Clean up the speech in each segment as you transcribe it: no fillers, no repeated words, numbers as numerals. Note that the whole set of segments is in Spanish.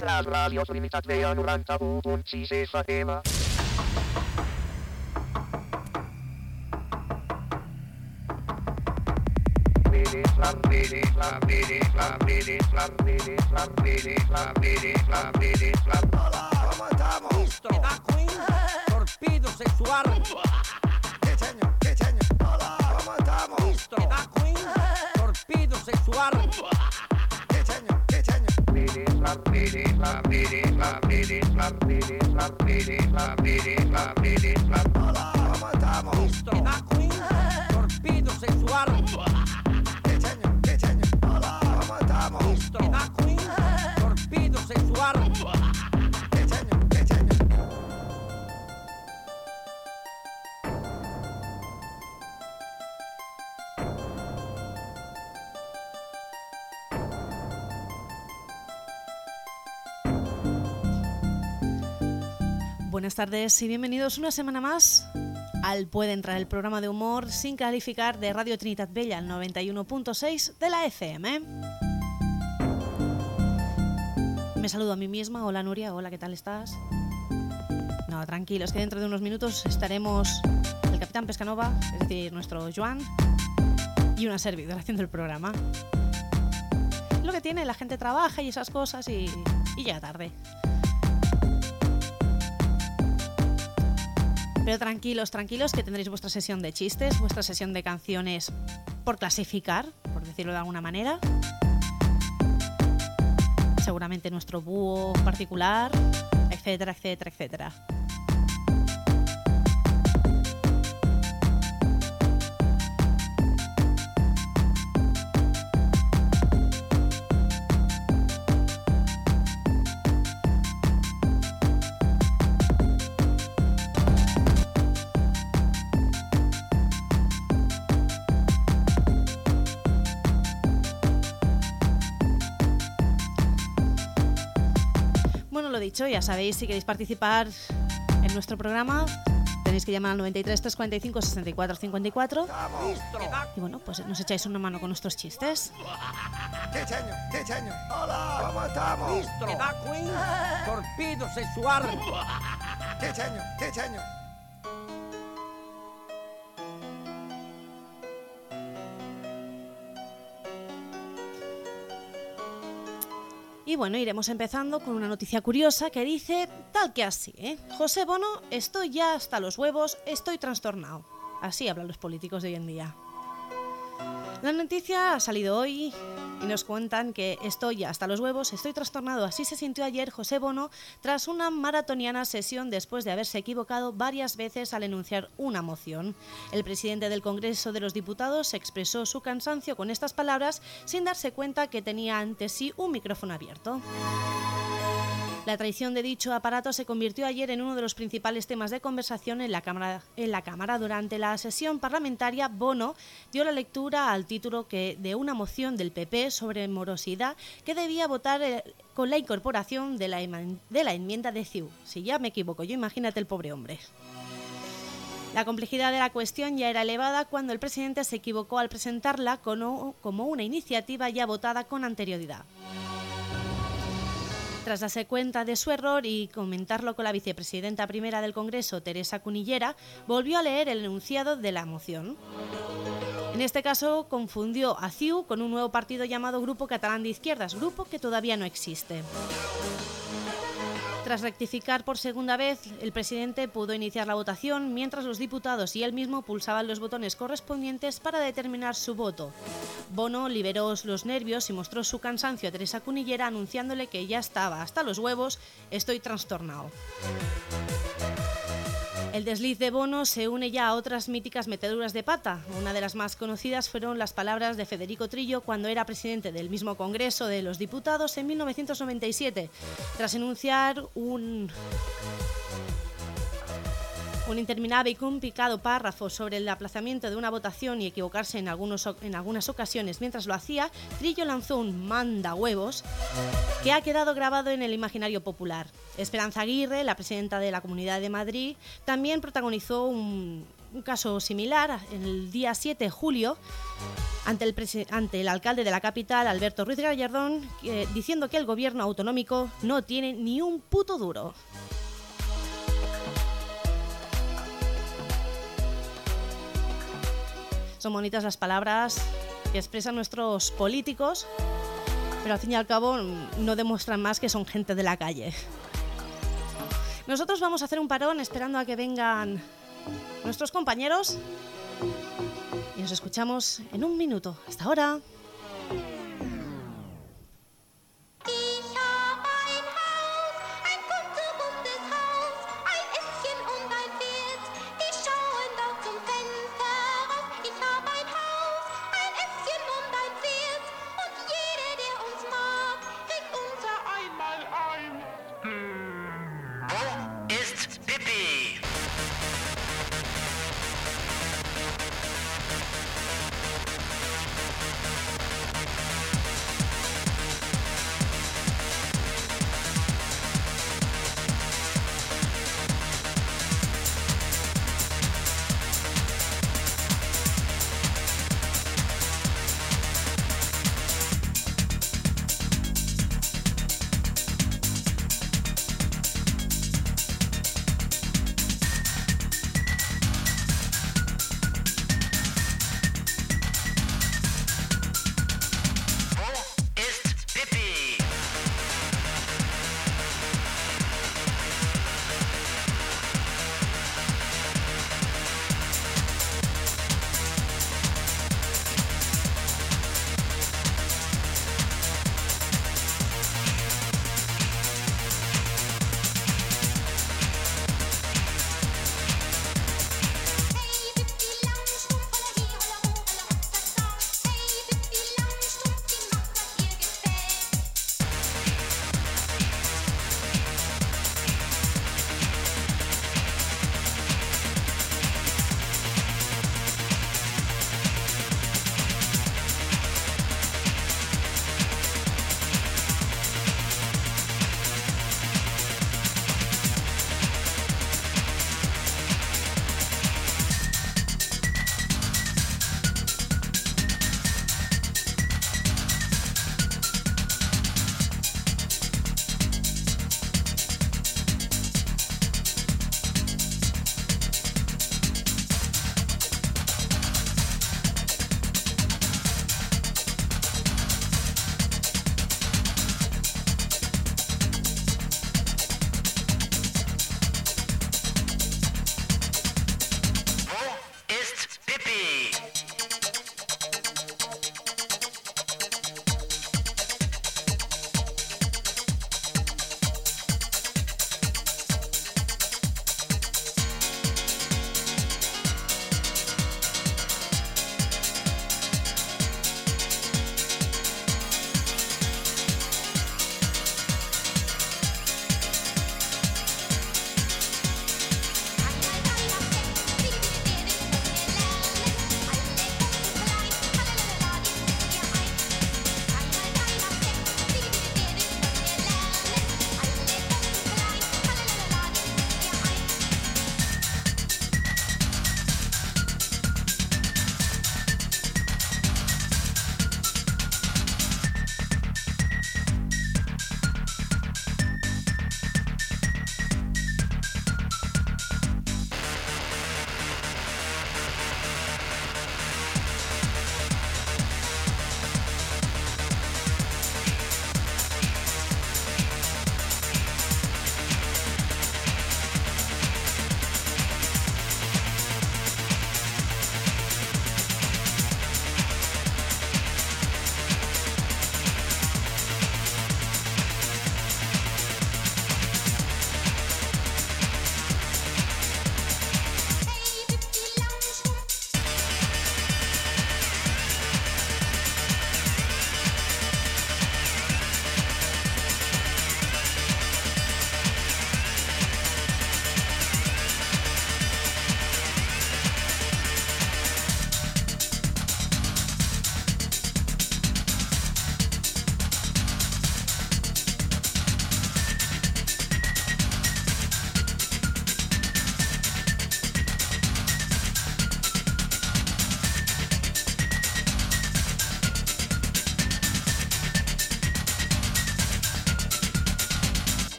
La Radio Trinitat Vella 91.6 FM. Hola, ¿cómo estamos? Listo. Torpedo sexual. ¿Qué señor? Hola, ¿cómo estamos? Listo. Torpedo sexual. ¿Qué señor? Hola, ¿cómo estamos? Listo. Torpedo sexual. ¿Qué señor? Hola, ¿cómo estamos? Listo. Torpedo sexual. ¿Qué señor? Buenas tardes y bienvenidos una semana más al Puede Entrar, el programa de humor sin calificar de Radio Trinitat Vella, el 91.6 de la FM. Me saludo a mí misma. Hola Nuria, hola, ¿qué tal estás? No, tranquilos, que dentro de unos minutos estaremos el Capitán Pescanova, es decir, nuestro Joan, y una servidora haciendo el programa. Lo que tiene, la gente trabaja y esas cosas y llega tarde. Pero tranquilos, que tendréis vuestra sesión de chistes, vuestra sesión de canciones por clasificar, por decirlo de alguna manera. Seguramente nuestro búho particular, etcétera, etcétera, etcétera. Lo dicho, ya sabéis, si queréis participar en nuestro programa tenéis que llamar al 93 345 64 54 y bueno, pues nos echáis una mano con nuestros chistes. ¿Qué señor? Hola, ¿cómo estamos? Listo. Torpedo sexual. ¿Qué señor? Y bueno, iremos empezando con una noticia curiosa que dice tal que así, ¿eh? José Bono, estoy ya hasta los huevos, estoy trastornado. Así hablan los políticos de hoy en día. La noticia ha salido hoy y nos cuentan que estoy ya hasta los huevos, estoy trastornado. Así se sintió ayer José Bono tras una maratoniana sesión después de haberse equivocado varias veces al enunciar una moción. El presidente del Congreso de los Diputados expresó su cansancio con estas palabras sin darse cuenta que tenía ante sí un micrófono abierto. La traición de dicho aparato se convirtió ayer en uno de los principales temas de conversación en la Cámara. Durante la sesión parlamentaria, Bono dio la lectura al título de una moción del PP sobre morosidad que debía votar con la incorporación de la enmienda de CiU. Si ya me equivoco yo, imagínate el pobre hombre. La complejidad de la cuestión ya era elevada cuando el presidente se equivocó al presentarla como una iniciativa ya votada con anterioridad. Tras darse cuenta de su error y comentarlo con la vicepresidenta primera del Congreso, Teresa Cunillera, volvió a leer el enunciado de la moción. En este caso, confundió a CiU con un nuevo partido llamado Grupo Catalán de Izquierdas, grupo que todavía no existe. Tras rectificar por segunda vez, el presidente pudo iniciar la votación mientras los diputados y él mismo pulsaban los botones correspondientes para determinar su voto. Bono liberó los nervios y mostró su cansancio a Teresa Cunillera anunciándole que ya estaba hasta los huevos, estoy trastornado. El desliz de Bono se une ya a otras míticas meteduras de pata. Una de las más conocidas fueron las palabras de Federico Trillo cuando era presidente del mismo Congreso de los Diputados en 1997, tras enunciar un interminable y complicado párrafo sobre el aplazamiento de una votación y equivocarse en algunas ocasiones mientras lo hacía. Trillo lanzó un manda huevos que ha quedado grabado en el imaginario popular. Esperanza Aguirre, la presidenta de la Comunidad de Madrid, también protagonizó un un caso similar el día 7 de julio ante el alcalde de la capital, Alberto Ruiz Gallardón, diciendo que el gobierno autonómico no tiene ni un puto duro. Son bonitas las palabras que expresan nuestros políticos, pero al fin y al cabo no demuestran más que son gente de la calle. Nosotros vamos a hacer un parón esperando a que vengan nuestros compañeros y nos escuchamos en un minuto. Hasta ahora.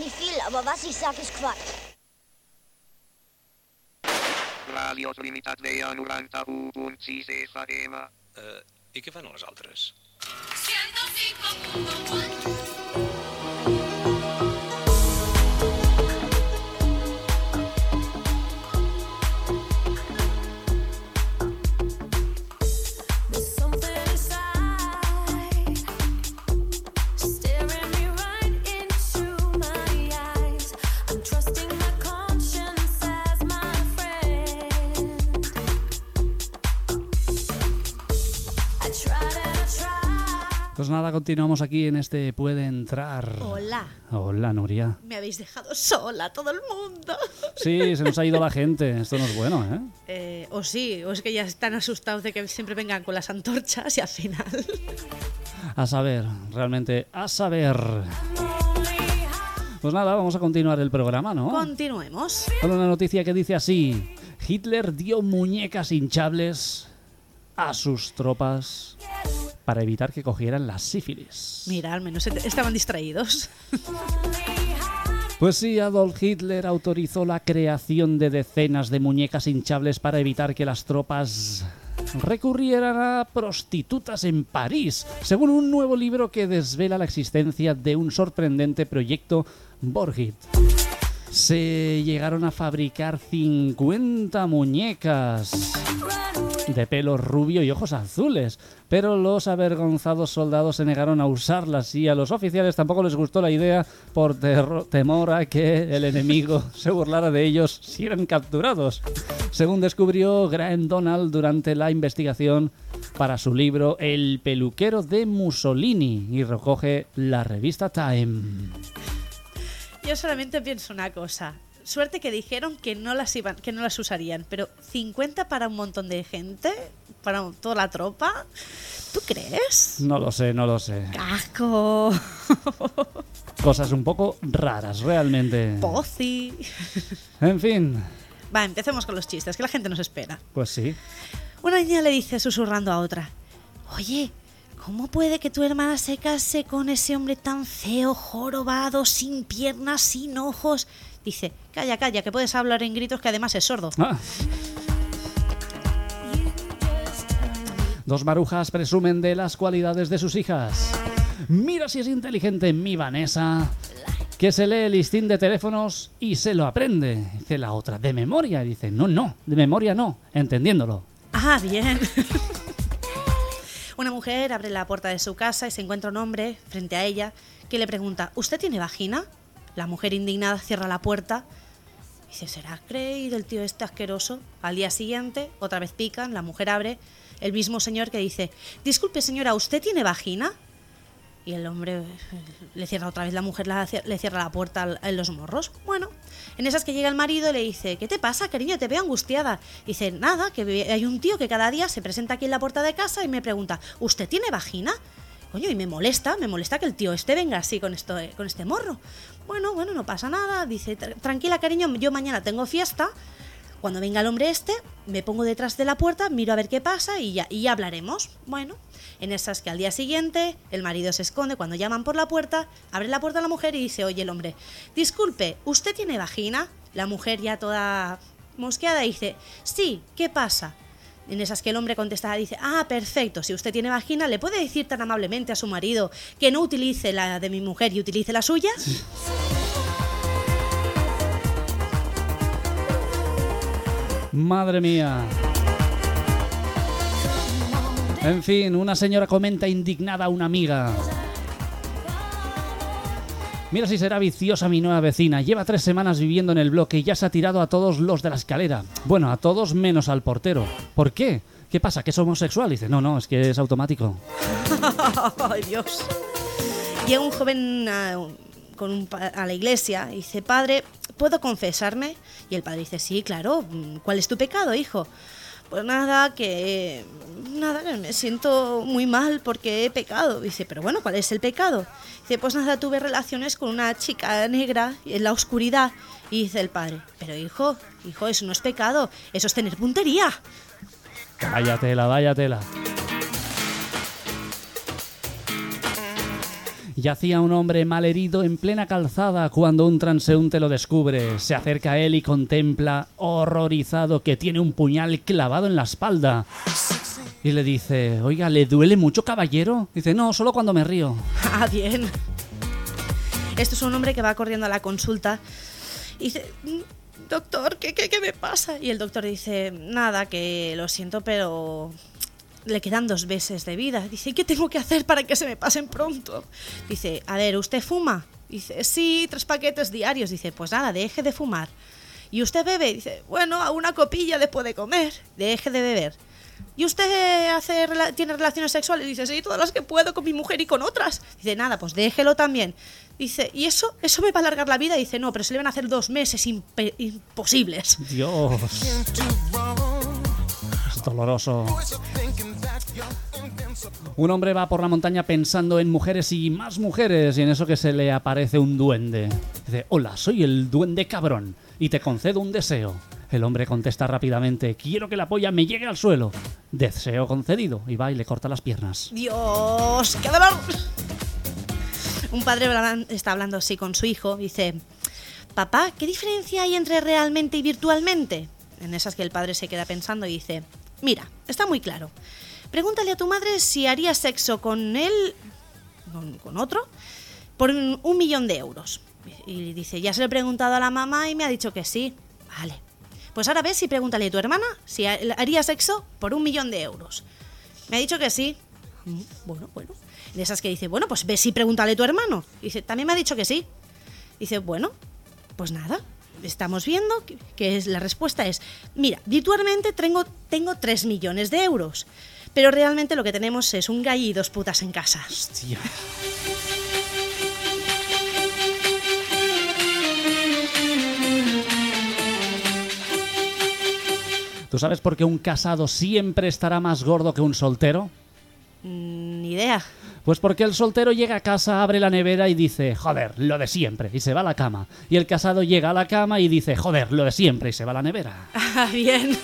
nicht viel, aber was ich sag, ist Quatsch. Radio Trinitat Vella 91.6 FM. I què fan les altres? 105.1. Pues nada, continuamos aquí en este Puede Entrar. Hola. Hola, Nuria. Me habéis dejado sola, todo el mundo. Sí, se nos ha ido la gente. Esto no es bueno, ¿eh? O sí, o es que ya están asustados de que siempre vengan con las antorchas y al final... A saber, realmente, a saber. Pues nada, vamos a continuar el programa, ¿no? Continuemos. Con una noticia que dice así: Hitler dio muñecas hinchables a sus tropas para evitar que cogieran la sífilis. Mira, al menos estaban distraídos. Pues sí, Adolf Hitler autorizó la creación de decenas de muñecas hinchables para evitar que las tropas recurrieran a prostitutas en París, según un nuevo libro que desvela la existencia de un sorprendente proyecto Borgit. Se llegaron a fabricar 50 muñecas de pelo rubio y ojos azules, pero los avergonzados soldados se negaron a usarlas y a los oficiales tampoco les gustó la idea por temor a que el enemigo se burlara de ellos si eran capturados, según descubrió Graham Donald durante la investigación para su libro El peluquero de Mussolini, y recoge la revista Time. Yo solamente pienso una cosa. Suerte que dijeron que no las usarían, pero 50 para un montón de gente, para toda la tropa, ¿tú crees? No lo sé. ¡Casco! Cosas un poco raras, realmente. Pozzi. En fin. Va, empecemos con los chistes, que la gente nos espera. Pues sí. Una niña le dice susurrando a otra: oye, ¿cómo puede que tu hermana se case con ese hombre tan feo, jorobado, sin piernas, sin ojos? Dice: calla, que puedes hablar en gritos, que además es sordo. Ah. Dos marujas presumen de las cualidades de sus hijas. Mira si es inteligente mi Vanessa, que se lee el listín de teléfonos y se lo aprende. Dice la otra: de memoria. Dice: no, de memoria no, entendiéndolo. Ah, bien. Una mujer abre la puerta de su casa y se encuentra un hombre frente a ella que le pregunta: ¿usted tiene vagina? La mujer indignada cierra la puerta y dice: ¿será creído el tío este asqueroso? Al día siguiente, otra vez pican, la mujer abre, el mismo señor que dice: disculpe señora, ¿usted tiene vagina? Y el hombre le cierra otra vez, la mujer le cierra la puerta en los morros. Bueno, en esas que llega el marido y le dice: ¿qué te pasa, cariño? Te veo angustiada. Dice: nada, que hay un tío que cada día se presenta aquí en la puerta de casa y me pregunta: ¿usted tiene vagina? Coño, y me molesta que el tío este venga así con este morro. Bueno, no pasa nada. Dice: tranquila, cariño, yo mañana tengo fiesta. Cuando venga el hombre este, me pongo detrás de la puerta, miro a ver qué pasa y ya hablaremos. Bueno, en esas que al día siguiente el marido se esconde cuando llaman por la puerta, abre la puerta a la mujer y dice: oye, el hombre, disculpe, ¿usted tiene vagina? La mujer ya toda mosqueada dice: sí, ¿qué pasa? En esas que el hombre contesta, dice: ah, perfecto, si usted tiene vagina, ¿le puede decir tan amablemente a su marido que no utilice la de mi mujer y utilice la suya? Madre mía. En fin, una señora comenta indignada a una amiga: mira si será viciosa mi nueva vecina. Lleva 3 semanas viviendo en el bloque y ya se ha tirado a todos los de la escalera. Bueno, a todos menos al portero. ¿Por qué? ¿Qué pasa? ¿Que es homosexual? Dice: no, es que es automático. ¡Ay, Dios! Llega un joven a la iglesia y dice: padre, ¿puedo confesarme? Y el padre dice: sí, claro. ¿Cuál es tu pecado, hijo? Pues nada, que me siento muy mal porque he pecado. Dice: pero bueno, ¿cuál es el pecado? Dice: pues nada, tuve relaciones con una chica negra en la oscuridad. Y dice el padre: pero hijo, eso no es pecado, eso es tener puntería. Váyatela. Yacía un hombre malherido en plena calzada cuando un transeúnte lo descubre. Se acerca a él y contempla, horrorizado, que tiene un puñal clavado en la espalda. Y le dice: oiga, ¿le duele mucho, caballero? Dice: no, solo cuando me río. Ah, bien. Esto es un hombre que va corriendo a la consulta y dice: doctor, ¿qué me pasa? Y el doctor dice: nada, que lo siento, pero le quedan 2 meses de vida. Dice: ¿qué tengo que hacer para que se me pasen pronto? Dice: a ver, ¿usted fuma? Dice: sí, 3 paquetes diarios. Dice: pues nada, deje de fumar. ¿Y usted bebe? Dice: bueno, a una copilla después de comer. Deje de beber. ¿Y usted tiene relaciones sexuales? Dice: sí, todas las que puedo con mi mujer y con otras. Dice: nada, pues déjelo también. Dice: ¿y eso me va a alargar la vida? Dice: no, pero se le van a hacer 2 meses imposibles. Dios. Es doloroso. Un hombre va por la montaña pensando en mujeres y más mujeres, y en eso que se le aparece un duende. Dice: hola, soy el duende cabrón y te concedo un deseo. El hombre contesta rápidamente: quiero que la polla me llegue al suelo. Deseo concedido. Y va y le corta las piernas. ¡Dios! ¡Qué dolor! Un padre está hablando así con su hijo. Dice: papá, ¿qué diferencia hay entre realmente y virtualmente? En esas que el padre se queda pensando y dice: mira, está muy claro. Pregúntale a tu madre si haría sexo con él, con otro, por 1.000.000 de euros. Y dice: ya se lo he preguntado a la mamá y me ha dicho que sí. Vale. Pues ahora ves y pregúntale a tu hermana si haría sexo por 1.000.000 de euros. Me ha dicho que sí. Bueno. De esas que dice: bueno, pues ves y pregúntale a tu hermano. Dice: también me ha dicho que sí. Dice: bueno, pues nada. Estamos viendo que la respuesta es: mira, virtualmente tengo 3 millones de euros. Pero realmente lo que tenemos es un gallo y 2 putas en casa. Hostia. ¿Tú sabes por qué un casado siempre estará más gordo que un soltero? Ni idea. Pues porque el soltero llega a casa, abre la nevera y dice: joder, lo de siempre, y se va a la cama. Y el casado llega a la cama y dice: joder, lo de siempre, y se va a la nevera. Ah, bien.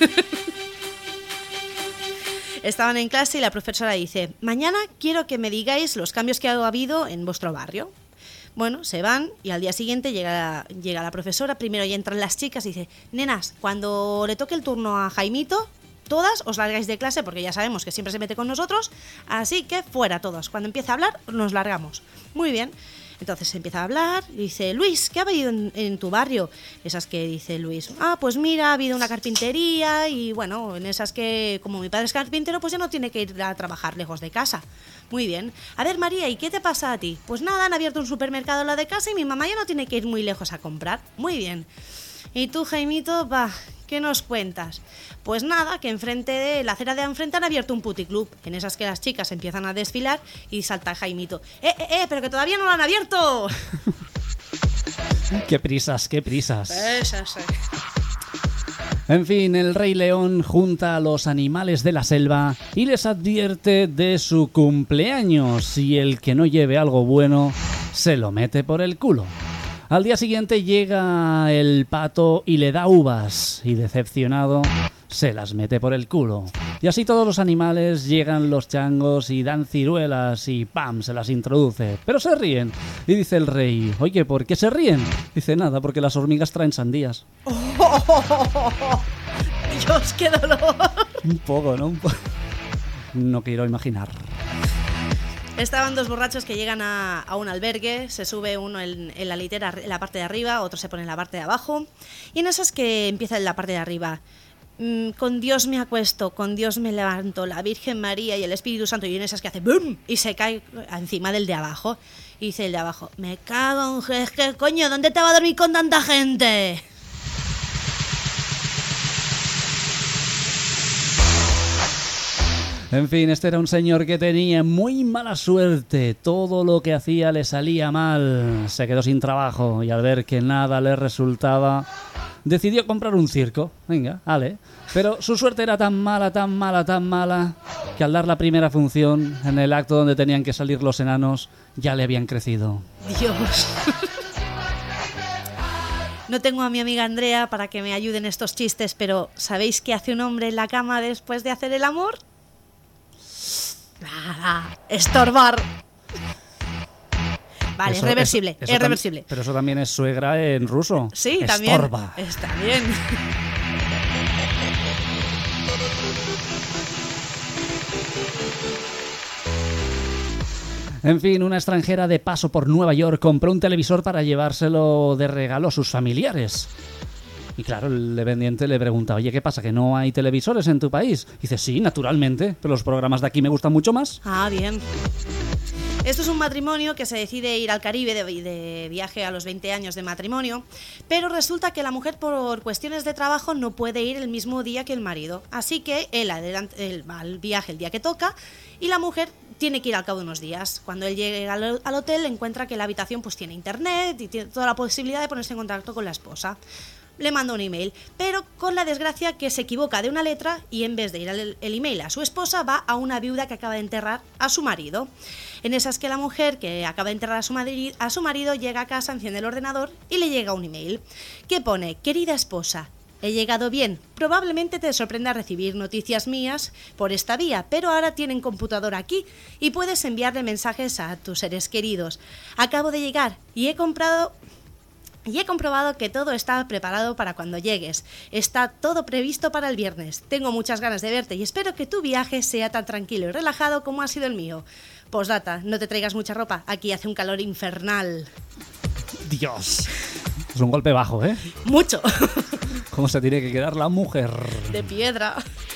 Estaban en clase y la profesora dice: mañana quiero que me digáis los cambios que ha habido en vuestro barrio. Bueno, se van y al día siguiente llega la profesora. Primero ya entran las chicas y dice: nenas, cuando le toque el turno a Jaimito, todas os largáis de clase porque ya sabemos que siempre se mete con nosotros, así que fuera todos. Cuando empieza a hablar, nos largamos. Muy bien. Entonces se empieza a hablar y dice: Luis, ¿qué ha habido en tu barrio? Esas que dice Luis: ah, pues mira, ha habido una carpintería y bueno, en esas que como mi padre es carpintero, pues ya no tiene que ir a trabajar lejos de casa. Muy bien. A ver, María, ¿y qué te pasa a ti? Pues nada, han abierto un supermercado en la de casa y mi mamá ya no tiene que ir muy lejos a comprar. Muy bien. ¿Y tú, Jaimito? Va, ¿qué nos cuentas? Pues nada, que enfrente de la acera de enfrente han abierto un puticlub. En esas que las chicas empiezan a desfilar y salta Jaimito: pero que todavía no lo han abierto. ¡Qué prisas, qué prisas! Esas. En fin, el Rey León junta a los animales de la selva y les advierte de su cumpleaños, y el que no lleve algo bueno se lo mete por el culo. Al día siguiente llega el pato y le da uvas, y decepcionado se las mete por el culo. Y así todos los animales, llegan los changos y dan ciruelas y ¡pam!, se las introduce. Pero se ríen. Y dice el rey: oye, ¿por qué se ríen? Dice: nada, porque las hormigas traen sandías. ¡Oh! ¡Dios, qué dolor! Un poco, ¿no? No quiero imaginar. Estaban 2 borrachos que llegan a un albergue, se sube uno en la litera en la parte de arriba, otro se pone en la parte de abajo, y en esas que empieza en la parte de arriba: con Dios me acuesto, con Dios me levanto, la Virgen María y el Espíritu Santo, y en esas que hace ¡bum!, y se cae encima del de abajo, y dice el de abajo: me cago en... es que coño, ¿dónde te va a dormir con tanta gente? En fin, este era un señor que tenía muy mala suerte. Todo lo que hacía le salía mal. Se quedó sin trabajo y al ver que nada le resultaba, decidió comprar un circo. Venga, vale. Pero su suerte era tan mala, que al dar la primera función, en el acto donde tenían que salir los enanos, ya le habían crecido. Dios. No tengo a mi amiga Andrea para que me ayude en estos chistes, pero ¿sabéis qué hace un hombre en la cama después de hacer el amor? Nada, estorbar. Vale, es reversible, es reversible. Pero eso también es suegra en ruso. Sí, Estorba. también. Está bien. En fin, una extranjera de paso por Nueva York compró un televisor para llevárselo de regalo a sus familiares. Y claro, el dependiente le pregunta, oye, ¿qué pasa, que no hay televisores en tu país? Y dice, sí, naturalmente, pero los programas de aquí me gustan mucho más. Ah, bien. Esto es un matrimonio que se decide ir al Caribe de viaje a los 20 años de matrimonio, pero resulta que la mujer por cuestiones de trabajo no puede ir el mismo día que el marido. Así que él va al viaje el día que toca y la mujer tiene que ir al cabo de unos días. Cuando él llega al hotel encuentra que la habitación pues tiene internet y tiene toda la posibilidad de ponerse en contacto con la esposa. Le manda un email, pero con la desgracia que se equivoca de una letra y en vez de ir el email a su esposa va a una viuda que acaba de enterrar a su marido. En esas que la mujer que acaba de enterrar a su marido llega a casa, enciende el ordenador y le llega un email que pone: querida esposa, he llegado bien. Probablemente te sorprenda recibir noticias mías por esta vía, pero ahora tienen computadora aquí y puedes enviarle mensajes a tus seres queridos. Acabo de llegar y he comprobado que todo está preparado para cuando llegues. Está todo previsto para el viernes. Tengo muchas ganas de verte y espero que tu viaje sea tan tranquilo y relajado como ha sido el mío. Postdata, no te traigas mucha ropa. Aquí hace un calor infernal. Dios. Es un golpe bajo, ¿eh? Mucho. ¿Cómo se tiene que quedar la mujer? De piedra.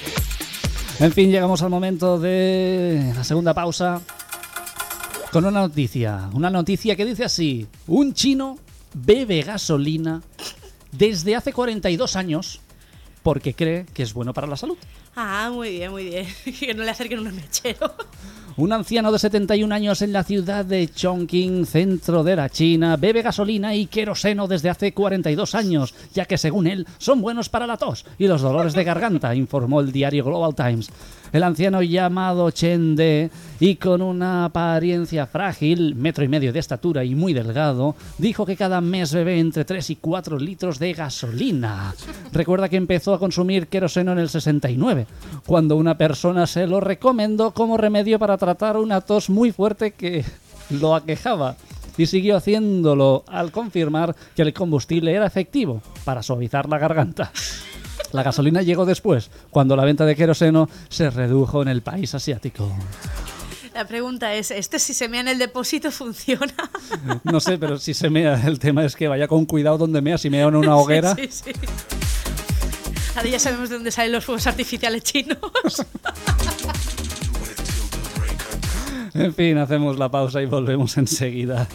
En fin, llegamos al momento de la segunda pausa con una noticia que dice así: un chino bebe gasolina desde hace 42 años porque cree que es bueno para la salud. Ah, muy bien, muy bien. Que no le acerquen un mechero. Un anciano de 71 años en la ciudad de Chongqing, centro de la China, bebe gasolina y queroseno desde hace 42 años, ya que según él son buenos para la tos y los dolores de garganta, informó el diario Global Times. El anciano, llamado Chen De, y con una apariencia frágil, 1,5 metros de estatura y muy delgado, dijo que cada mes bebe entre 3 y 4 litros de gasolina. Recuerda que empezó a consumir queroseno en el 69, cuando una persona se lo recomendó como remedio para tratar una tos muy fuerte que lo aquejaba. Y siguió haciéndolo al confirmar que el combustible era efectivo para suavizar la garganta. La gasolina llegó después, cuando la venta de queroseno se redujo en el país asiático. La pregunta es, si se mea en el depósito funciona? No sé, pero si se mea, el tema es que vaya con cuidado donde mea, si mea en una hoguera. Sí. Ahora ya sabemos de dónde salen los fuegos artificiales chinos. En fin, hacemos la pausa y volvemos enseguida.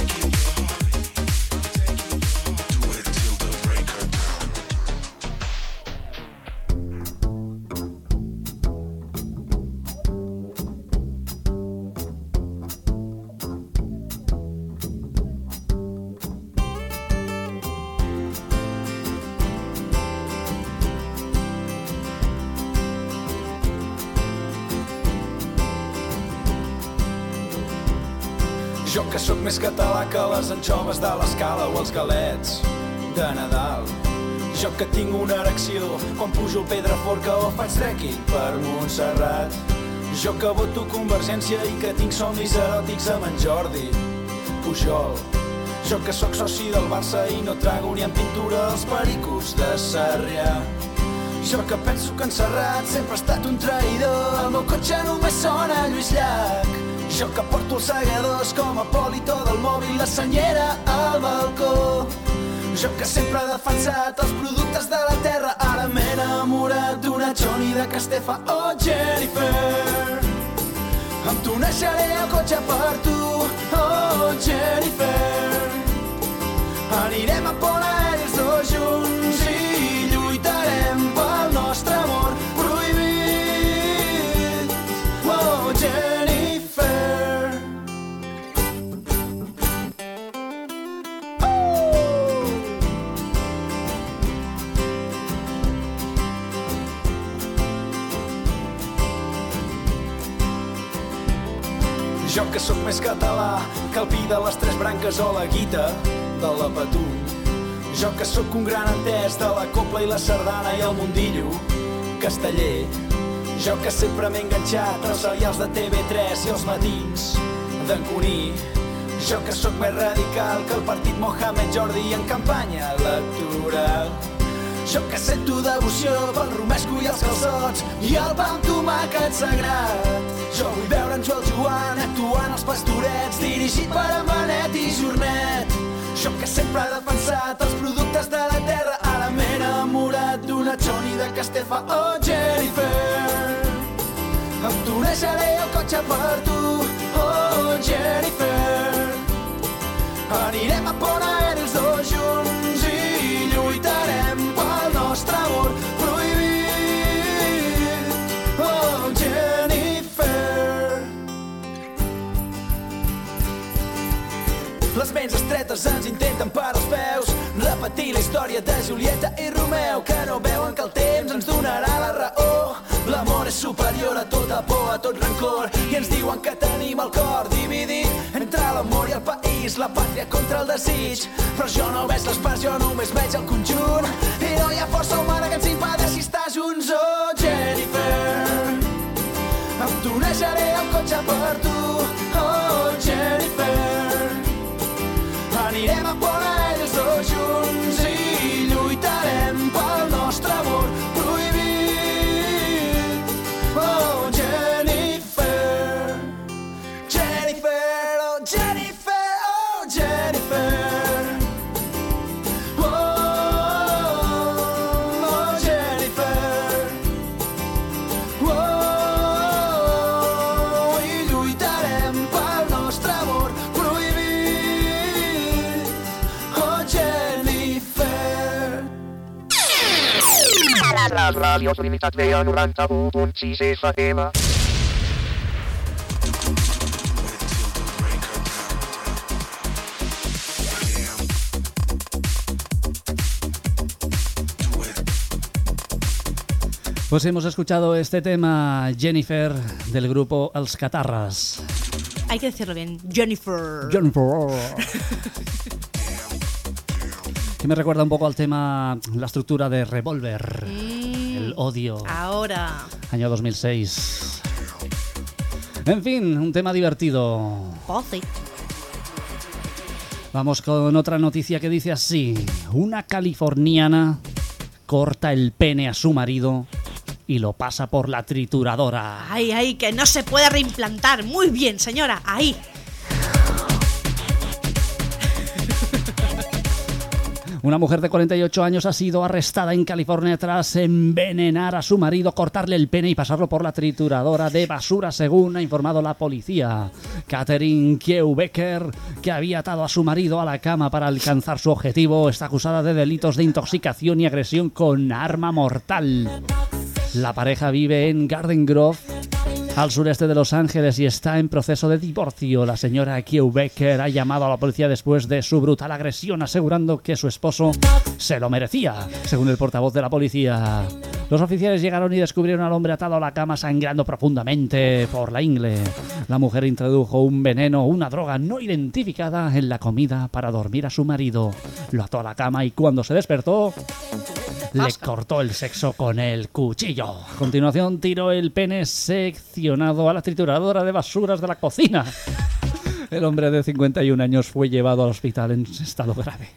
Jo que sóc més català que les anxoves de l'escala o els galets de Nadal. Jo que tinc una erecció quan pujo el Pedraforca o faig trekking per Montserrat. Jo que voto Convergència i que tinc somnis eròtics amb en Jordi Pujol. Jo que sóc soci del Barça i no trago ni en pintura els pericos de Sarrià. Jo que penso que en Serrat sempre ha estat un traïdor. El meu cotxe només sona a Lluís Llach. Jo que porto els segadors com a Polito del mòbil, la senyera al balcó. Jo que sempre he defensat els productes de la terra, ara m'he enamorat d'una Johnny de Castefa. Oh, Jennifer, amb tu naixeré el cotxe per tu. Oh, Jennifer, anirem a Pol Aeri els dos junts i lluitarem pel nostre amor prohibit. Oh, Jennifer. Jo que sóc més català que el pi de les tres branques o la guita de la Patum. Jo que sóc un gran entès de la copla i la sardana i el mundillo casteller. Jo que sempre m'he enganxat als serials de TV3 i els matins d'en Cuní. Jo que sóc més radical que el partit Mohamed Jordi en campanya electoral. Jo que sento devoció pel romesco i els calçots i el pa amb tomàquet sagrat. Jo vull veure en Joan actuant als Pastorets, dirigit per en Benet i Jornet. Jo que sempre he defensat els productes de la terra, ara m'he enamorat d'una Johnny de Castefa. Oh, Jennifer, em tonejaré el cotxe per tu. Oh, Jennifer, anirem a Pont Aeri els dos junts i lluitarem pel nostre amor prohibit. Oh, Jennifer. Les ments estretes ens intenten per als peus, repetir la història de Julieta i Romeu, que no veuen que el temps ens donarà la raó. L'amor és superior a tota por, a tot rancor, i ens diuen que tenim el cor dividit entre l'amor i el país, la pàtria contra el desig. Però jo no veig les parts, jo només veig el conjunt, i no hi ha força humana que ens impedeixi estar junts. Oh, Jennifer, em tonejaré el cotxe per tu. Oh, Jennifer, anirem a Pont Aeri els dos junts i lluitarem pel nostre amor prohibit. Oh, Jennifer, Jennifer, oh, Jennifer, oh, Jennifer. Oh, oh, Jennifer. Oh, i lluitarem pel nostre amor prohibit. Oh, Jennifer. La ràdio Trinitat Vella 91.6 FM. Pues hemos escuchado este tema, Jennifer, del grupo Els Catarras. Hay que decirlo bien, Jennifer. Que me recuerda un poco al tema, la estructura de Revolver, el odio. Ahora. Año 2006. En fin, un tema divertido. Oh, sí. Vamos con otra noticia que dice así: una californiana corta el pene a su marido y lo pasa por la trituradora. Ay, ay, que no se puede reimplantar. Muy bien, señora, ahí. Una mujer de 48 años ha sido arrestada en California tras envenenar a su marido, cortarle el pene y pasarlo por la trituradora de basura, según ha informado la policía. Catherine Keubecker, que había atado a su marido a la cama para alcanzar su objetivo, está acusada de delitos de intoxicación y agresión con arma mortal. La pareja vive en Garden Grove, al sureste de Los Ángeles, y está en proceso de divorcio. La señora Keubecker ha llamado a la policía después de su brutal agresión, asegurando que su esposo se lo merecía, según el portavoz de la policía. Los oficiales llegaron y descubrieron al hombre atado a la cama, sangrando profundamente por la ingle. La mujer introdujo un veneno, una droga no identificada, en la comida para dormir a su marido. Lo ató a la cama y cuando se despertó, le cortó el sexo con el cuchillo. A continuación, tiró el pene seccionado a la trituradora de basuras de la cocina. El hombre de 51 años fue llevado al hospital en estado grave.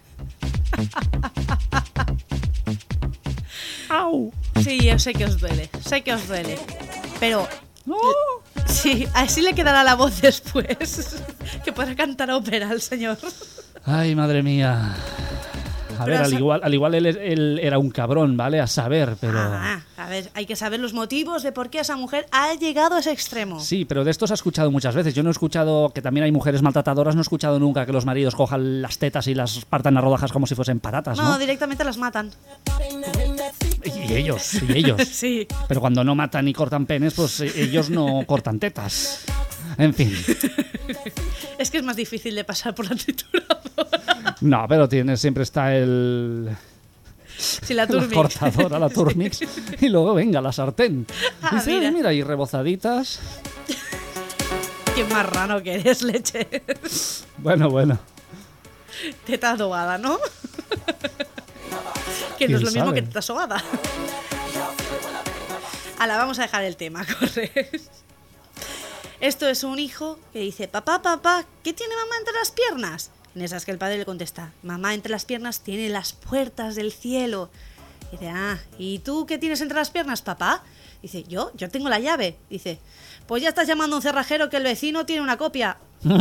¡Au! Sí, yo sé que os duele, pero... Sí, así le quedará la voz después. Que podrá cantar ópera al señor. Ay, madre mía. A ver, al igual él era un cabrón, ¿vale? A saber, pero... A ver, hay que saber los motivos de por qué esa mujer ha llegado a ese extremo. Sí, pero de esto se ha escuchado muchas veces. Yo no he escuchado que también hay mujeres maltratadoras, no he escuchado nunca que los maridos cojan las tetas y las partan a rodajas como si fuesen patatas, ¿no? No, directamente las matan. Y ellos. Sí. Pero cuando no matan y cortan penes, pues ellos no cortan tetas. En fin. Es que es más difícil de pasar por la trituradora. No, pero siempre está el... Sí, la Turmix. La cortadora, la Turmix. Y luego venga, la sartén. Dice, mira, y rebozaditas. Qué marrano que eres, leche. Bueno. Teta adobada, ¿no? Que no es lo mismo que teta sobada. Ala, vamos a dejar el tema, corre. Esto es un hijo que dice, papá, papá, ¿qué tiene mamá entre las piernas? En esas que el padre le contesta, mamá entre las piernas tiene las puertas del cielo. Dice, ¿y tú qué tienes entre las piernas, papá? Dice, yo tengo la llave. Dice, pues ya estás llamando a un cerrajero que el vecino tiene una copia.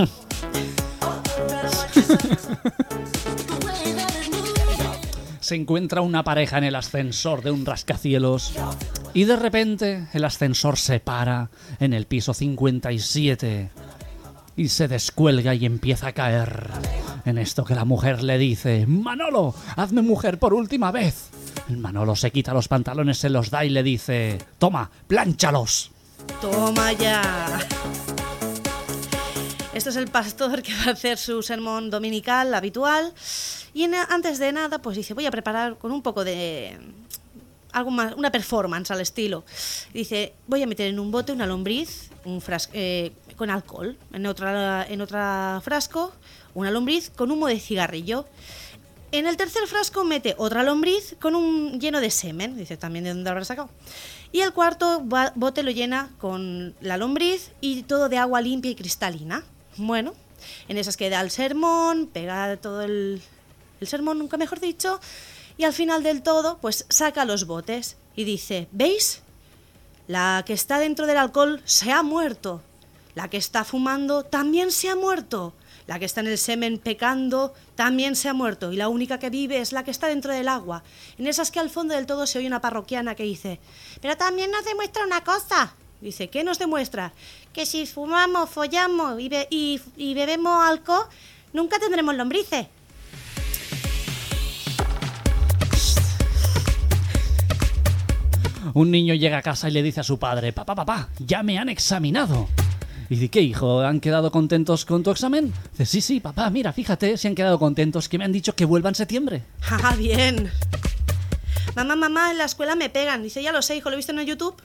Se encuentra una pareja en el ascensor de un rascacielos y de repente el ascensor se para en el piso 57 y se descuelga y empieza a caer. En esto que la mujer le dice, Manolo, hazme mujer por última vez. El Manolo se quita los pantalones, se los da y le dice, toma, plánchalos. Toma ya. Esto es el pastor que va a hacer su sermón dominical habitual y antes de nada pues dice, voy a preparar con un poco de algo más, una performance al estilo. Dice, voy a meter en un bote una lombriz, con alcohol, en otro frasco una lombriz con humo de cigarrillo. En el tercer frasco mete otra lombriz con lleno de semen, dice, también de dónde habrá sacado. Y el cuarto bote lo llena con la lombriz y todo de agua limpia y cristalina. Bueno, en esas queda el sermón, pega todo el sermón, nunca mejor dicho, y al final del todo, pues saca los botes y dice, ¿veis? La que está dentro del alcohol se ha muerto, la que está fumando también se ha muerto, la que está en el semen pecando también se ha muerto, y la única que vive es la que está dentro del agua. En esas que al fondo del todo se oye una parroquiana que dice, pero también nos demuestra una cosa. Dice, ¿qué nos demuestra? Que si fumamos, follamos y bebemos alcohol, nunca tendremos lombrices. Un niño llega a casa y le dice a su padre, papá, ya me han examinado. Y dice, ¿qué, hijo? ¿Han quedado contentos con tu examen? Dice, sí, papá, mira, fíjate, si han quedado contentos, que me han dicho que vuelva en septiembre. Ah, bien. Mamá, en la escuela me pegan. Dice, ya lo sé, hijo, ¿lo he visto en el YouTube?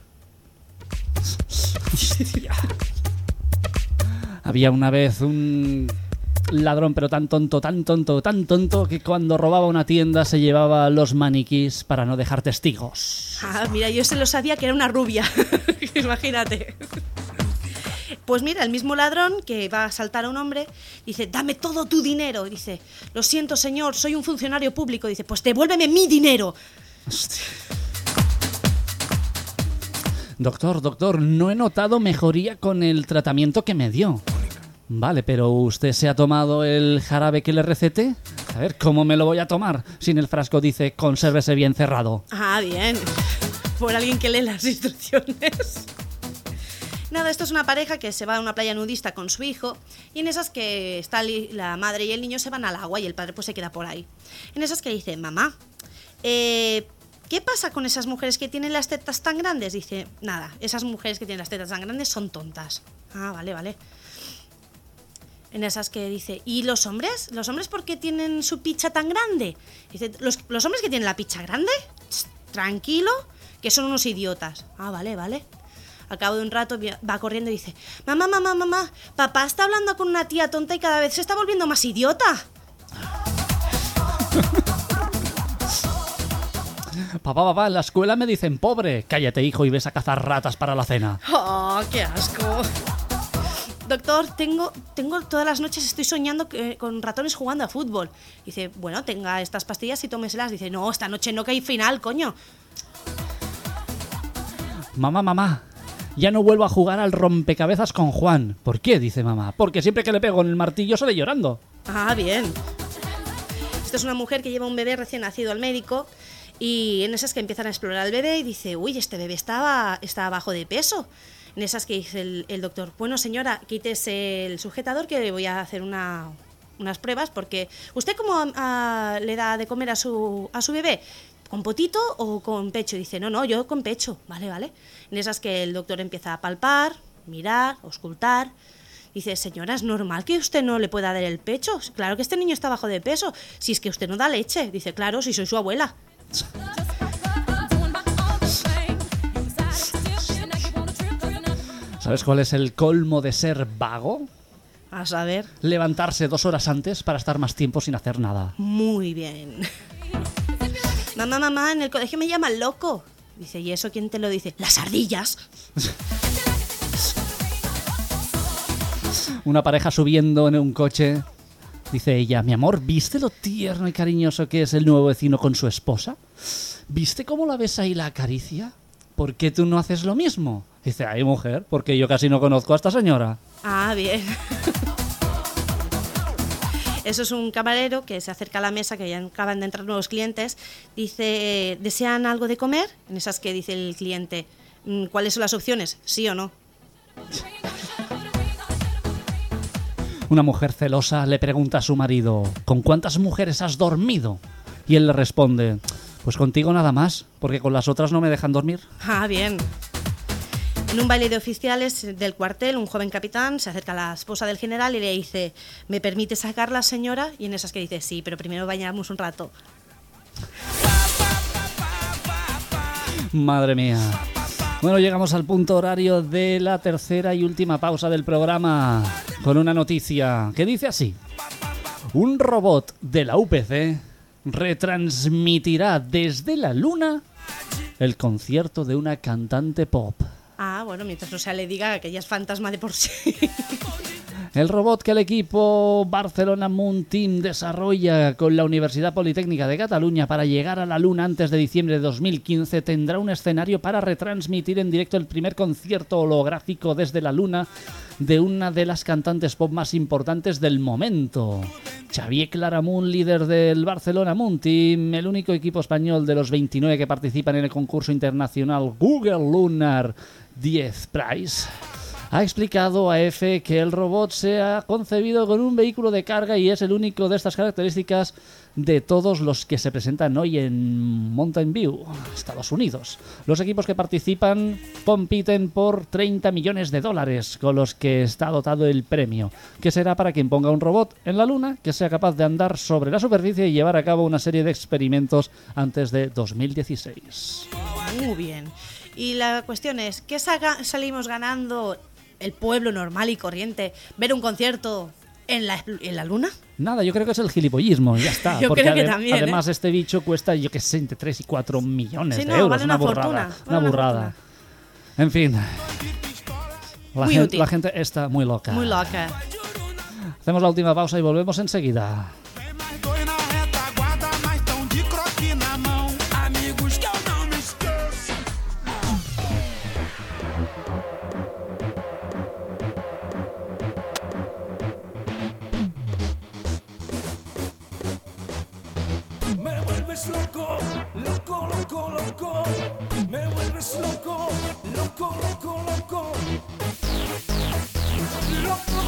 Había una vez un ladrón, pero tan tonto, que cuando robaba una tienda se llevaba los maniquís para no dejar testigos. Ah, mira, yo se lo sabía que era una rubia. Imagínate. Pues mira, el mismo ladrón que va a asaltar a un hombre dice, dame todo tu dinero. Dice, lo siento, señor, soy un funcionario público. Dice, pues devuélveme mi dinero. Hostia. Doctor, no he notado mejoría con el tratamiento que me dio. Vale, pero ¿usted se ha tomado el jarabe que le receté? A ver, ¿cómo me lo voy a tomar? Si en el frasco dice, consérvese bien cerrado. Ah, bien. Por alguien que lee las instrucciones. Nada, esto es una pareja que se va a una playa nudista con su hijo y en esas que está la madre y el niño se van al agua y el padre pues se queda por ahí. En esas que dice, mamá, ¿qué pasa con esas mujeres que tienen las tetas tan grandes? Dice, nada, esas mujeres que tienen las tetas tan grandes son tontas. Ah, vale. En esas que dice, ¿y los hombres? ¿Los hombres por qué tienen su picha tan grande? Dice, ¿los hombres que tienen la picha grande? Tranquilo, que son unos idiotas. Ah, vale. Al cabo de un rato va corriendo y dice, mamá, papá está hablando con una tía tonta y cada vez se está volviendo más idiota. Papá, en la escuela me dicen pobre. Cállate, hijo, y ves a cazar ratas para la cena. ¡Oh, qué asco! Doctor, tengo todas las noches estoy soñando con ratones jugando a fútbol. Dice, bueno, tenga estas pastillas y tómeselas. Dice, no, esta noche no, que hay final, coño. Mamá, ya no vuelvo a jugar al rompecabezas con Juan. ¿Por qué? Dice mamá. Porque siempre que le pego en el martillo sale llorando. Ah, bien. Esto es una mujer que lleva un bebé recién nacido al médico y en esas que empiezan a explorar al bebé y dice, uy, este bebé está bajo de peso. En esas que dice el doctor, bueno señora, quítese el sujetador que voy a hacer unas pruebas porque ¿usted cómo le da de comer a su bebé? ¿Con potito o con pecho? Dice, no, yo con pecho. Vale. En esas que el doctor empieza a palpar, mirar, auscultar. Dice, señora, ¿es normal que usted no le pueda dar el pecho? Claro que este niño está bajo de peso. Si es que usted no da leche. Dice, claro, si soy su abuela. ¿Sabes cuál es el colmo de ser vago? A saber. Levantarse 2 horas antes para estar más tiempo sin hacer nada. Muy bien. Mamá, en el colegio me llaman loco. Dice, ¿y eso quién te lo dice? Las ardillas. Una pareja subiendo en un coche. Dice ella: mi amor, ¿viste lo tierno y cariñoso que es el nuevo vecino con su esposa? ¿Viste cómo la besa y la acaricia? ¿Por qué tú no haces lo mismo? Dice: ay, mujer, porque yo casi no conozco a esta señora. Ah, bien. Eso es un camarero que se acerca a la mesa, que ya acaban de entrar nuevos clientes. Dice: ¿desean algo de comer? En esas que dice el cliente: ¿cuáles son las opciones? ¿Sí o no? Una mujer celosa le pregunta a su marido: ¿con cuántas mujeres has dormido? Y él le responde: pues contigo nada más, porque con las otras no me dejan dormir. Ah, bien. En un baile de oficiales del cuartel, un joven capitán se acerca a la esposa del general y le dice: ¿me permite sacarla, señora? Y en esas que dice: sí, pero primero bañamos un rato. Madre mía. Bueno, llegamos al punto horario de la tercera y última pausa del programa, con una noticia que dice así: un robot de la UPC retransmitirá desde la luna el concierto de una cantante pop. Ah, bueno, mientras no sea le diga que ella es fantasma de por sí. El robot que el equipo Barcelona Moon Team desarrolla con la Universidad Politécnica de Cataluña para llegar a la Luna antes de diciembre de 2015 tendrá un escenario para retransmitir en directo el primer concierto holográfico desde la Luna de una de las cantantes pop más importantes del momento. Xavier Claramunt, líder del Barcelona Moon Team, el único equipo español de los 29 que participan en el concurso internacional Google Lunar 10 Prize, ha explicado a EFE que el robot se ha concebido con un vehículo de carga y es el único de estas características de todos los que se presentan hoy en Mountain View, Estados Unidos. Los equipos que participan compiten por $30 millones con los que está dotado el premio, que será para quien ponga un robot en la Luna que sea capaz de andar sobre la superficie y llevar a cabo una serie de experimentos antes de 2016. Muy bien. Y la cuestión es, ¿qué salimos ganando el pueblo normal y corriente? ¿Ver un concierto en la Luna? Nada, yo creo que es el gilipollismo, ya está. Yo porque creo que también, además este bicho cuesta, yo que sé, entre 3 y 4 millones sí, de euros. Vale una fortuna, burrada. vale Una burrada. En fin. La gente está muy loca. Muy loca. Hacemos la última pausa y volvemos enseguida. Loco, loco, loco, loco, me vuelves loco, loco, loco, loco, loco,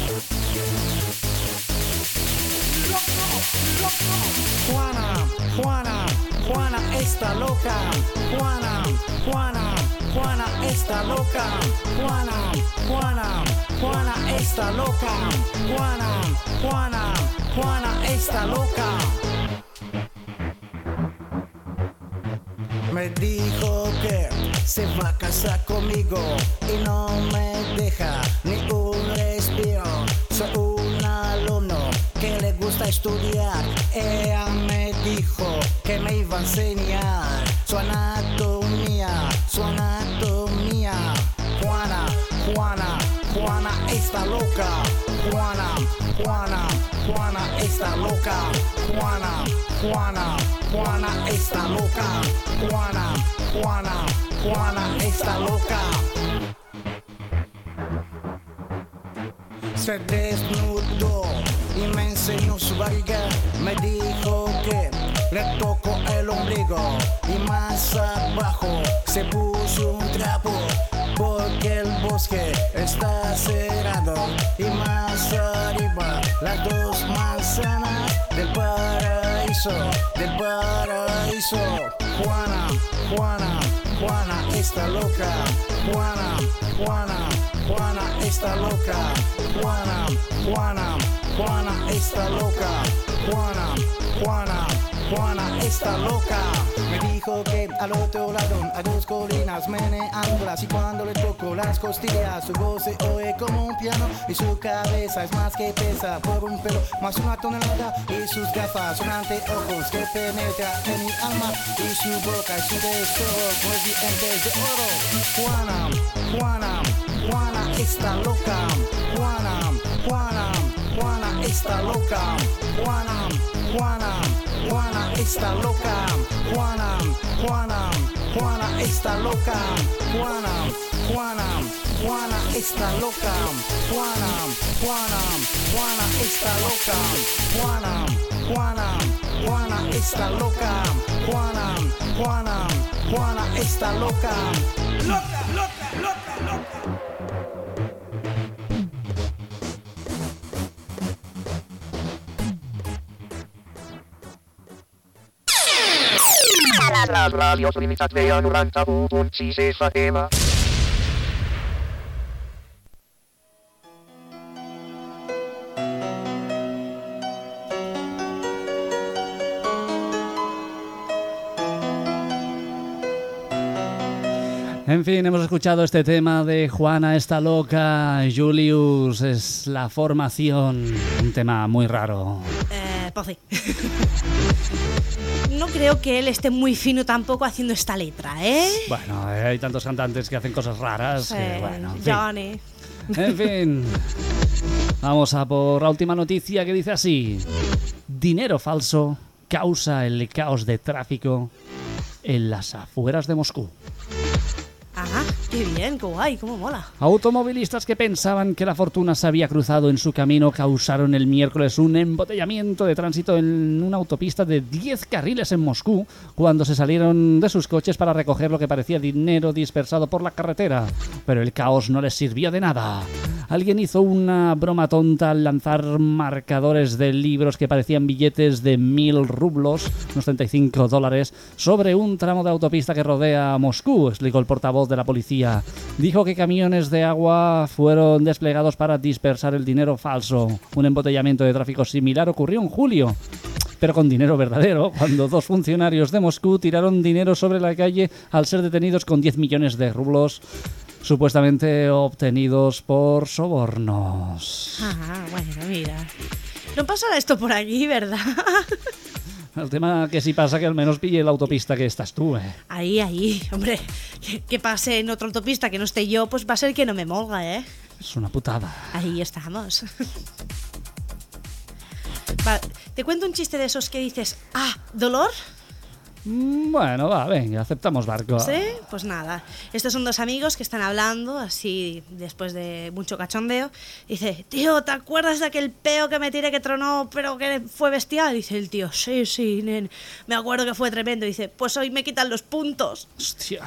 loco, loco. Juana, Juana, Juana está loca, Juana, Juana, Juana está loca, Juana, Juana, Juana está loca, Juana, Juana, Juana está loca. Me dijo que se va a casar conmigo y no me deja ni un respiro. Soy un alumno que le gusta estudiar. Ella me dijo que me iba a enseñar su anatomía, su anatomía. Juana, Juana, Juana está loca. Juana, Juana, Juana está loca. Juana, Juana, Juana está loca. Juana, Juana, Juana está loca. Se desnudó y me enseñó su barriga. Me dijo que le tocó el ombligo y más abajo se puso un trapo porque el bosque está cerrado y más arriba las dos manzanas del paraíso, del paraíso. Juana, Juana, Juana está loca. Juana, Juana, Juana está loca. Juana, Juana, Juana está loca. Juana, Juana, Juana está loca. Me dijo que al otro lado, a 2 colinas meneándolas, y cuando le toco las costillas, su voz se oye como un piano, y su cabeza es más que pesa por un pelo, más una tonelada, y sus gafas son anteojos que penetran en mi alma, y su boca es su tesoro con los dientes de oro. Juana, Juana, Juana está loca. Juana, Juana, Juana está loca. Juana, Juana, Juana está loca. Juana, Juana, Juana está loca. Juana, Juana, Juana está loca. Juana, Juana, Juana está loca. Juana, Juana, Juana está loca. Juana, Juana, Juana está loca. Loca, loca, loca, loca. La ràdios limitat veia 91.6 FM. En fin, hemos escuchado este tema de Juana está loca, Julius es la formación, un tema muy raro. Pues sí. No creo que él esté muy fino tampoco haciendo esta letra, ¿eh? Bueno, hay tantos cantantes que hacen cosas raras que, bueno, en fin. Johnny. En fin, vamos a por la última noticia que dice así: dinero falso causa el caos de tráfico en las afueras de Moscú. Ah, qué bien, qué guay, cómo mola. Automovilistas que pensaban que la fortuna se había cruzado en su camino causaron el miércoles un embotellamiento de tránsito en una autopista de 10 carriles en Moscú cuando se salieron de sus coches para recoger lo que parecía dinero dispersado por la carretera. Pero el caos no les sirvió de nada. Alguien hizo una broma tonta al lanzar marcadores de libros que parecían billetes de 1.000 rublos, unos $35, sobre un tramo de autopista que rodea a Moscú, explicó el portavoz de la policía. Dijo que camiones de agua fueron desplegados para dispersar el dinero falso. Un embotellamiento de tráfico similar ocurrió en julio, pero con dinero verdadero, cuando 2 funcionarios de Moscú tiraron dinero sobre la calle al ser detenidos con 10 millones de rublos supuestamente obtenidos por sobornos. Ah, bueno, mira. No pasará esto por aquí, ¿verdad? El tema que sí pasa que al menos pille la autopista que estás tú, ¿eh? Ahí, hombre, que pase en otra autopista que no esté yo, pues va a ser que no me molga, ¿eh? Es una putada. Ahí estamos. Va, ¿te cuento un chiste de esos que dices, dolor? Bueno, va, venga, aceptamos barco. ¿Sí? Pues nada. Estos son 2 amigos que están hablando, así, después de mucho cachondeo. Dice, tío, ¿te acuerdas de aquel peo que me tiré que tronó, pero que fue bestial? Dice el tío, sí, nen, me acuerdo que fue tremendo. Dice, pues hoy me quitan los puntos. Hostia.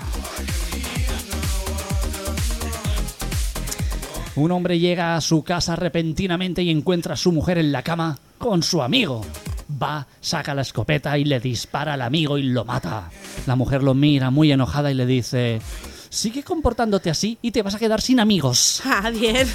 Un hombre llega a su casa repentinamente y encuentra a su mujer en la cama con su amigo. Va, saca la escopeta y le dispara al amigo y lo mata. La mujer lo mira muy enojada y le dice, sigue comportándote así y te vas a quedar sin amigos. Ah, bien.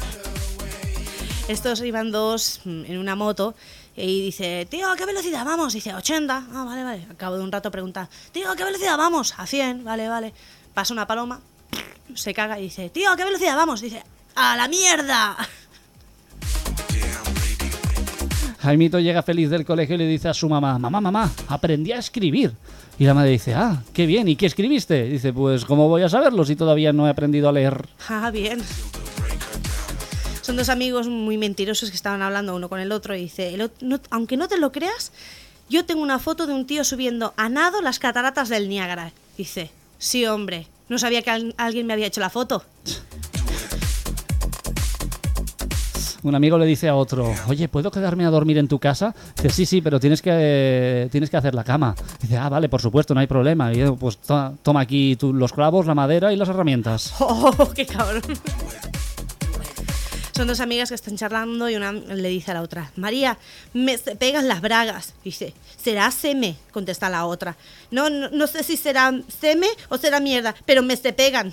Estos iban 2 en una moto y dice, tío, ¿a qué velocidad vamos? Dice, 80. Ah, vale. Al cabo de un rato pregunta, tío, ¿a qué velocidad vamos? A 100, vale. Pasa una paloma, se caga y dice, tío, ¿a qué velocidad vamos? Dice, ¡a la mierda! Jaimito llega feliz del colegio y le dice a su mamá, mamá, aprendí a escribir. Y la madre dice, qué bien, ¿y qué escribiste? Dice, pues, ¿cómo voy a saberlo si todavía no he aprendido a leer? Ah, bien. Son 2 amigos muy mentirosos que estaban hablando uno con el otro y dice, aunque no te lo creas, yo tengo una foto de un tío subiendo a nado las cataratas del Niágara. Dice, sí, hombre, no sabía que alguien me había hecho la foto. Un amigo le dice a otro, oye, ¿puedo quedarme a dormir en tu casa? Dice, sí, pero tienes que hacer la cama. Dice, vale, por supuesto, no hay problema. Y yo, pues toma aquí los clavos, la madera y las herramientas. ¡Oh, qué cabrón! Son 2 amigas que están charlando y una le dice a la otra, María, me se pegan las bragas. Dice, será seme, contesta la otra. No sé si será seme o será mierda, pero me se pegan.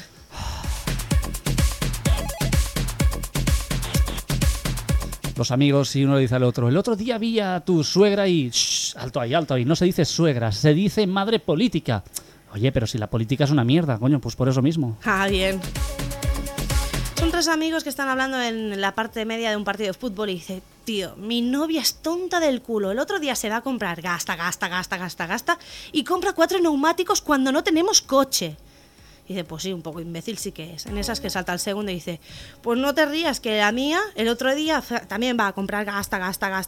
Los amigos y uno le dice al otro, el otro día vi a tu suegra y... Shh, alto ahí, no se dice suegra, se dice madre política. Oye, pero si la política es una mierda, coño, pues por eso mismo. Ah, bien. Son 3 amigos que están hablando en la parte media de un partido de fútbol y dice: tío, mi novia es tonta del culo. El otro día se va a comprar, gasta y compra 4 neumáticos cuando no tenemos coche. Y dice: pues sí, un poco imbécil sí que es. En esas que salta el segundo y dice: pues no te rías, que la mía el otro día también va a comprar, gasta.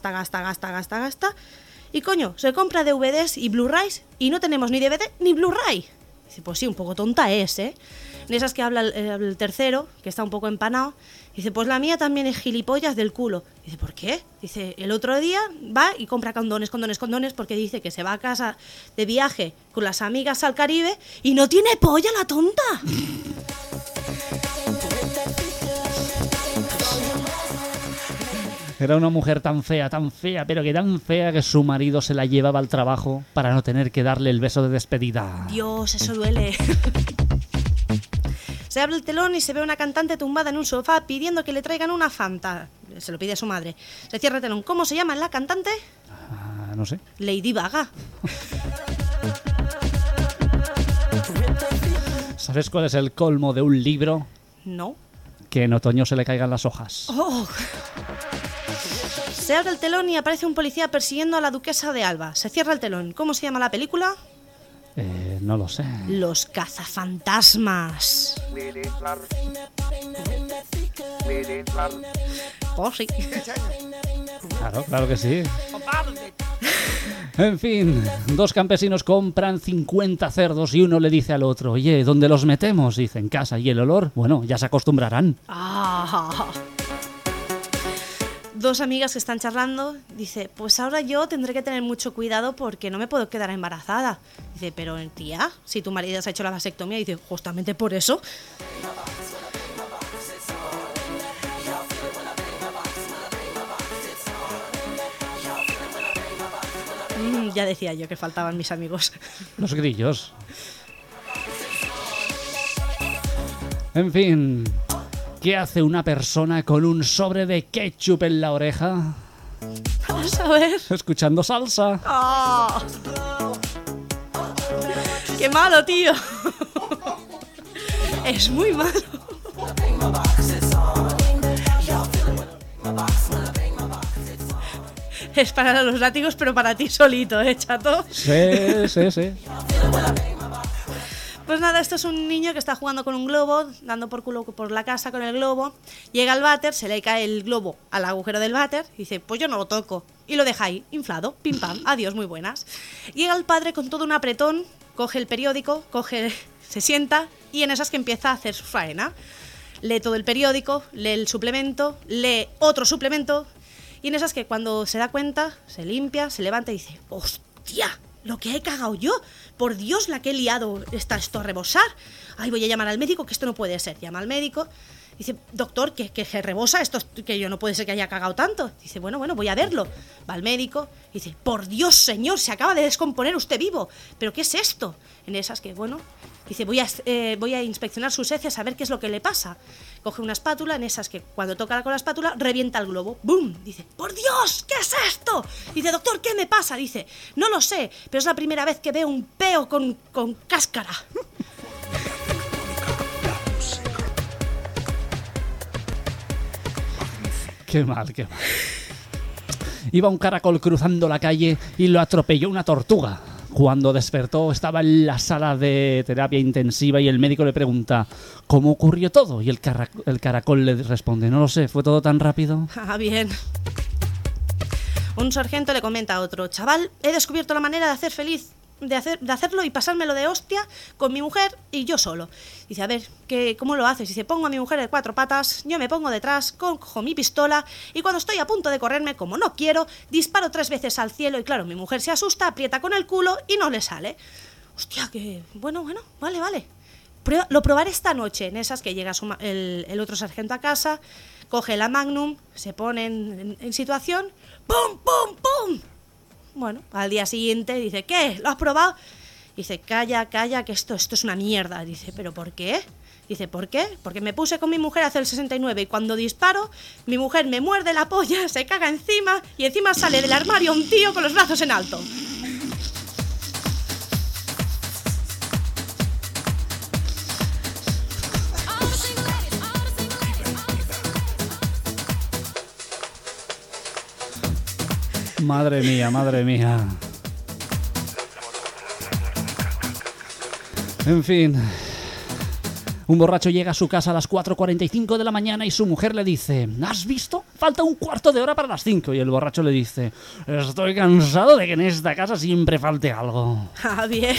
Y coño, se compra DVDs y Blu-rays y no tenemos ni DVD ni Blu-ray. Dice: pues sí, un poco tonta es, ¿eh? En esas que habla el tercero, que está un poco empanado. Dice: pues la mía también es gilipollas del culo. Dice: ¿por qué? Dice: el otro día va y compra condones, porque dice que se va a casa de viaje con las amigas al Caribe y no tiene polla la tonta. Era una mujer tan fea, pero que tan fea que su marido se la llevaba al trabajo para no tener que darle el beso de despedida. Dios, eso duele. Se abre el telón y se ve una cantante tumbada en un sofá pidiendo que le traigan una Fanta. Se lo pide a su madre. Se cierra el telón. ¿Cómo se llama la cantante? No sé. Lady Gaga. ¿Sabes cuál es el colmo de un libro? No. Que en otoño se le caigan las hojas. Oh. Se abre el telón y aparece un policía persiguiendo a la duquesa de Alba. Se cierra el telón. ¿Cómo se llama la película? No lo sé. Los cazafantasmas. Oh, sí. Claro que sí. En fin, 2 campesinos compran 50 cerdos y uno le dice al otro: oye, ¿dónde los metemos? Dice: en casa. ¿Y el olor? Bueno, ya se acostumbrarán. Ah. 2 amigas que están charlando, dice: pues ahora yo tendré que tener mucho cuidado porque no me puedo quedar embarazada. Dice: pero tía, si tu marido se ha hecho la vasectomía. Dice: justamente por eso. Ya decía yo que faltaban mis amigos. Los grillos. En fin, ¿qué hace una persona con un sobre de ketchup en la oreja? Vamos a ver. Escuchando salsa. Oh. ¡Qué malo, tío! Es muy malo. Es para los látigos, pero para ti solito, ¿eh, chato? Sí. Pues nada, esto es un niño que está jugando con un globo, dando por culo por la casa con el globo. Llega al váter, se le cae el globo al agujero del váter y dice: pues yo no lo toco. Y lo deja ahí, inflado, pim pam, adiós, muy buenas. Llega el padre con todo un apretón, coge el periódico, se sienta y en esas que empieza a hacer su faena. Lee todo el periódico, lee el suplemento, lee otro suplemento. Y en esas que cuando se da cuenta, se limpia, se levanta y dice: ¡hostia! Lo que he cagado yo. Por Dios, la que he liado. Está esto a rebosar. Ay, voy a llamar al médico, que esto no puede ser. Llama al médico. Dice: doctor, que rebosa esto, que yo no puede ser que haya cagado tanto. Dice: bueno, voy a verlo. Va al médico. Dice: por Dios, señor, se acaba de descomponer usted vivo. ¿Pero qué es esto? En esas que, bueno... Dice: voy a inspeccionar sus heces a ver qué es lo que le pasa. Coge una espátula, en esas que cuando toca con la espátula revienta el globo. ¡Bum! Dice: ¡por Dios! ¿Qué es esto? Dice: doctor, ¿qué me pasa? Dice: no lo sé, pero es la primera vez que veo un peo con cáscara. Qué mal. Iba un caracol cruzando la calle y lo atropelló una tortuga. Cuando despertó estaba en la sala de terapia intensiva y el médico le pregunta: ¿cómo ocurrió todo? Y el caracol le responde: no lo sé, fue todo tan rápido. Ah, bien. Un sargento le comenta a otro: chaval, he descubierto la manera de hacerlo y pasármelo de hostia con mi mujer y yo solo. Dice: a ver, ¿cómo lo haces? Dice: pongo a mi mujer de 4 patas, yo me pongo detrás, cojo mi pistola y cuando estoy a punto de correrme, como no quiero, disparo 3 veces al cielo y claro, mi mujer se asusta, aprieta con el culo y no le sale. Hostia, que... Bueno, vale. Lo probaré esta noche. En esas que llega el otro sargento a casa, coge la Magnum, se pone en situación, ¡pum, pum, pum! Bueno, al día siguiente dice: ¿qué? ¿Lo has probado? Dice: calla, que esto es una mierda. Dice: ¿pero por qué? Dice: ¿por qué? Porque me puse con mi mujer a hacer el 69 y cuando disparo, mi mujer me muerde la polla, se caga encima y encima sale del armario un tío con los brazos en alto. Madre mía, madre mía. En fin. Un borracho llega a su casa a las 4:45 de la mañana y su mujer le dice: ¿has visto? Falta un cuarto de hora para las 5. Y el borracho le dice: estoy cansado de que en esta casa siempre falte algo. Ah, bien.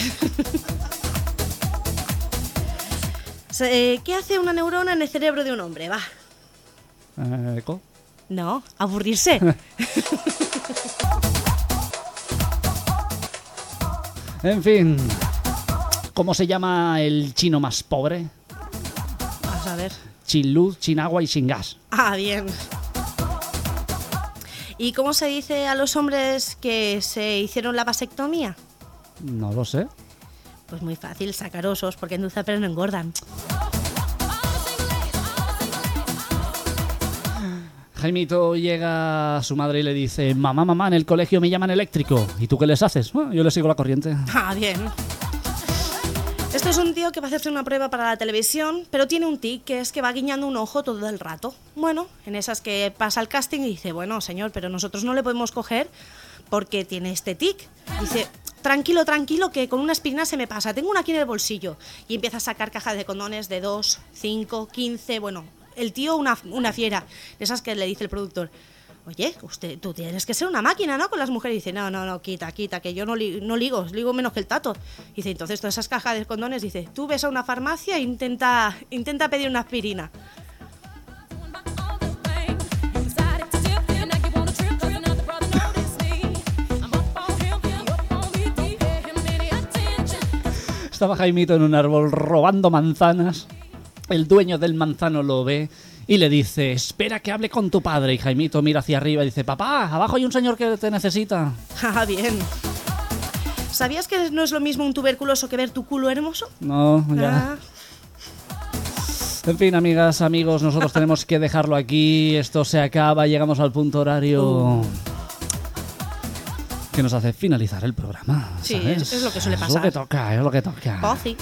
¿Qué hace una neurona en el cerebro de un hombre? Va. ¿Eco? No, aburrirse. En fin. ¿Cómo se llama el chino más pobre? Vamos a ver. Sin luz, sin agua y sin gas. Ah, bien. ¿Y cómo se dice a los hombres que se hicieron la vasectomía? No lo sé. Pues muy fácil, sacarosos, porque endulzan pero no engordan. Jaimito llega a su madre y le dice: mamá, en el colegio me llaman eléctrico. ¿Y tú qué les haces? Bueno, yo les sigo la corriente. Ah, bien. Esto es un tío que va a hacerse una prueba para la televisión, pero tiene un tic, que es que va guiñando un ojo todo el rato. Bueno, en esas que pasa el casting y dice: bueno, señor, pero nosotros no le podemos coger porque tiene este tic. Dice: tranquilo, que con una aspirina se me pasa, tengo una aquí en el bolsillo. Y empieza a sacar cajas de condones de 2, 5, 15, bueno, el tío una fiera. De esas que le dice el productor: oye, tú tienes que ser una máquina, ¿no? Con las mujeres. Dice: no, quita, que yo no ligo menos que el tato. Dice: entonces todas esas cajas de condones, dice, tú ves a una farmacia e intenta pedir una aspirina. Estaba Jaimito en un árbol robando manzanas. El dueño del manzano lo ve y le dice: espera que hable con tu padre. Y Jaimito mira hacia arriba y dice: papá, abajo hay un señor que te necesita. Ah, bien. ¿Sabías que no es lo mismo un tuberculoso que ver tu culo hermoso? No, ya. En fin, amigas, amigos, nosotros tenemos que dejarlo aquí. Esto se acaba, llegamos al punto horario que nos hace finalizar el programa. Sí, ¿sabes? es lo que suele pasar. Es lo que toca. Oh, sí.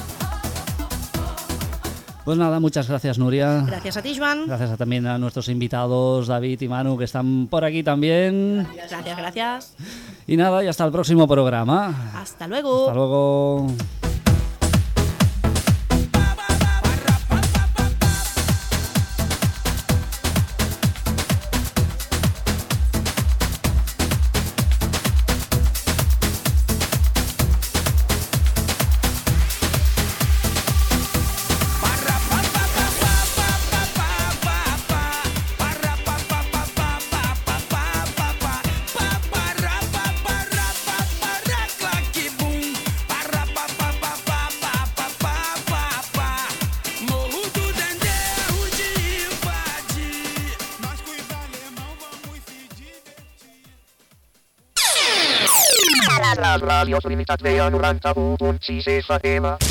Pues nada, muchas gracias, Nuria. Gracias a ti, Joan. Gracias también a nuestros invitados, David y Manu, que están por aquí también. Gracias. Y nada, y hasta el próximo programa. Hasta luego. Hasta luego. Les ràdios Limitat veia 91.6 FM.